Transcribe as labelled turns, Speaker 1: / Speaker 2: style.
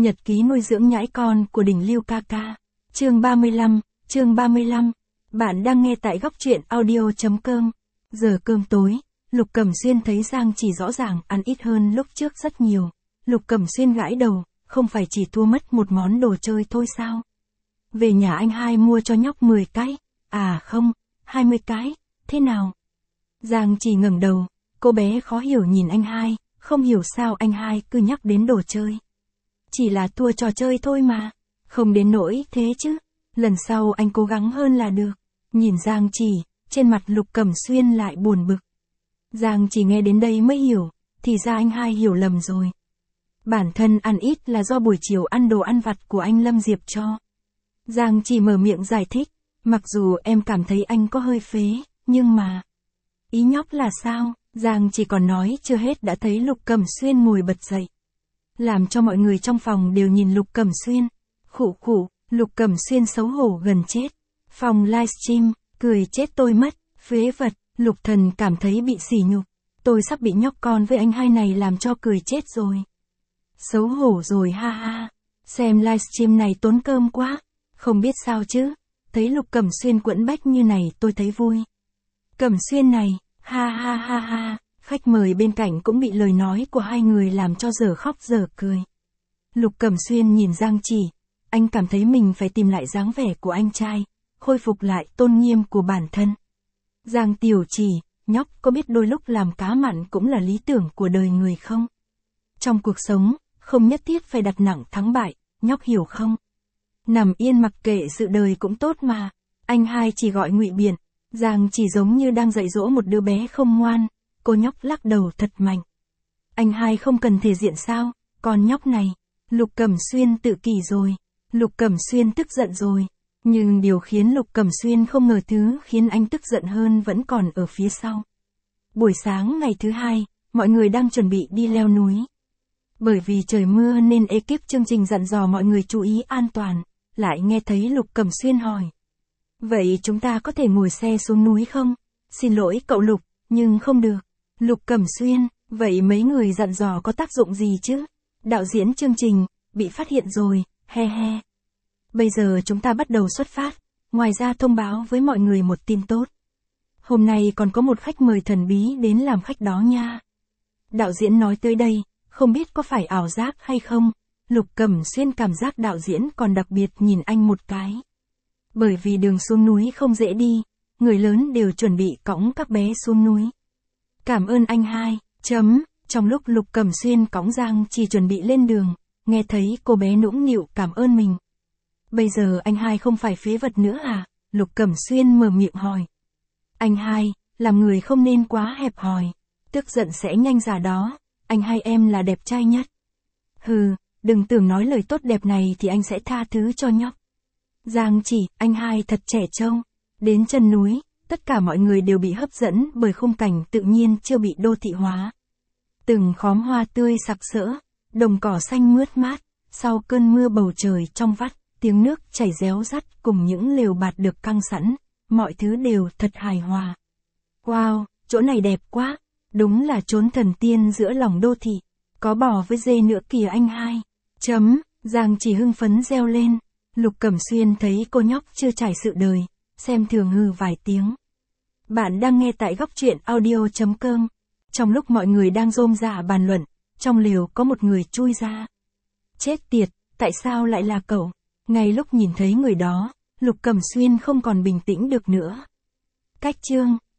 Speaker 1: Nhật ký nuôi dưỡng nhãi con của đỉnh Lưu ca ca. Chương 35. Bạn đang nghe tại góc truyện audio.com. Giờ cơm tối, Lục Cẩm Xuyên thấy Giang Chỉ rõ ràng ăn ít hơn lúc trước rất nhiều. Lục Cẩm Xuyên gãi đầu, không phải chỉ thua mất một món đồ chơi thôi sao? Về nhà anh hai mua cho nhóc 10 cái. À không, 20 cái, thế nào? Giang Chỉ ngẩng đầu, cô bé khó hiểu nhìn anh hai, không hiểu sao anh hai cứ nhắc đến đồ chơi. Chỉ là thua trò chơi thôi mà, không đến nỗi thế chứ, lần sau anh cố gắng hơn là được. Nhìn Giang Chỉ, trên mặt Lục Cẩm Xuyên lại buồn bực. Giang Chỉ nghe đến đây mới hiểu, thì ra anh hai hiểu lầm rồi. Bản thân ăn ít là do buổi chiều ăn đồ ăn vặt của anh Lâm Diệp cho. Giang Chỉ mở miệng giải thích, mặc dù em cảm thấy anh có hơi phế, nhưng mà... Ý nhóc là sao? Giang Chỉ còn nói chưa hết đã thấy Lục Cẩm Xuyên ngồi bật dậy. Làm cho mọi người trong phòng đều nhìn Lục Cẩm Xuyên. Khụ khụ, Lục Cẩm Xuyên xấu hổ gần chết. Phòng livestream, cười chết tôi mất, phế vật, Lục Thần cảm thấy bị sỉ nhục. Tôi sắp bị nhóc con với anh hai này làm cho cười chết rồi. Xấu hổ rồi ha ha. Xem livestream này tốn cơm quá. Không biết sao chứ. Thấy Lục Cẩm Xuyên quẫn bách như này tôi thấy vui. Cẩm Xuyên này, ha ha ha ha. Khách mời bên cạnh cũng bị lời nói của hai người làm cho dở khóc dở cười. Lục Cẩm Xuyên nhìn Giang Chỉ, anh cảm thấy mình phải tìm lại dáng vẻ của anh trai, khôi phục lại tôn nghiêm của bản thân. Giang Tiểu Chỉ, nhóc có biết đôi lúc làm cá mặn cũng là lý tưởng của đời người không? Trong cuộc sống, không nhất thiết phải đặt nặng thắng bại, nhóc hiểu không? Nằm yên mặc kệ sự đời cũng tốt mà. Anh hai chỉ gọi ngụy biện, Giang Chỉ giống như đang dạy dỗ một đứa bé không ngoan. Cô nhóc lắc đầu thật mạnh. Anh hai không cần thể diện sao, con nhóc này. Lục Cẩm Xuyên tự kỷ rồi. Lục Cẩm Xuyên tức giận rồi. Nhưng điều khiến Lục Cẩm Xuyên không ngờ thứ khiến anh tức giận hơn vẫn còn ở phía sau. Buổi sáng ngày thứ hai, mọi người đang chuẩn bị đi leo núi. Bởi vì trời mưa nên ekip chương trình dặn dò mọi người chú ý an toàn. Lại nghe thấy Lục Cẩm Xuyên hỏi. Vậy chúng ta có thể ngồi xe xuống núi không? Xin lỗi cậu Lục, nhưng không được. Lục Cẩm Xuyên, vậy mấy người dặn dò có tác dụng gì chứ? Đạo diễn chương trình, bị phát hiện rồi, he he. Bây giờ chúng ta bắt đầu xuất phát, ngoài ra thông báo với mọi người một tin tốt. Hôm nay còn có một khách mời thần bí đến làm khách đó nha. Đạo diễn nói tới đây, không biết có phải ảo giác hay không, Lục Cẩm Xuyên cảm giác đạo diễn còn đặc biệt nhìn anh một cái. Bởi vì đường xuống núi không dễ đi, người lớn đều chuẩn bị cõng các bé xuống núi. Cảm ơn anh hai, trong lúc Lục Cẩm Xuyên cõng Giang Chỉ chuẩn bị lên đường, nghe thấy cô bé nũng nịu cảm ơn mình. Bây giờ anh hai không phải phế vật nữa à? Lục Cẩm Xuyên mở miệng hỏi. Anh hai, làm người không nên quá hẹp hòi, tức giận sẽ nhanh già đó, anh hai em là đẹp trai nhất. Hừ, đừng tưởng nói lời tốt đẹp này thì anh sẽ tha thứ cho nhóc. Giang Chỉ, anh hai thật trẻ trâu. Đến chân núi, tất cả mọi người đều bị hấp dẫn bởi khung cảnh tự nhiên chưa bị đô thị hóa. Từng khóm hoa tươi sặc sỡ, đồng cỏ xanh mướt mát, sau cơn mưa bầu trời trong vắt, tiếng nước chảy réo rắt cùng những lều bạt được căng sẵn, mọi thứ đều thật hài hòa. Wow, chỗ này đẹp quá, đúng là chốn thần tiên giữa lòng đô thị, có bò với dê nữa kìa anh hai. Giang Chỉ hưng phấn reo lên, Lục Cẩm Xuyên thấy cô nhóc chưa trải sự đời, xem thường hừ vài tiếng. Bạn đang nghe tại góc truyện audio.com. Trong lúc mọi người đang rôm rả bàn luận, trong lều có một người chui ra. Chết tiệt, tại sao lại là cậu? Ngay lúc nhìn thấy người đó, Lục Cẩm Xuyên không còn bình tĩnh được nữa. Cách chương,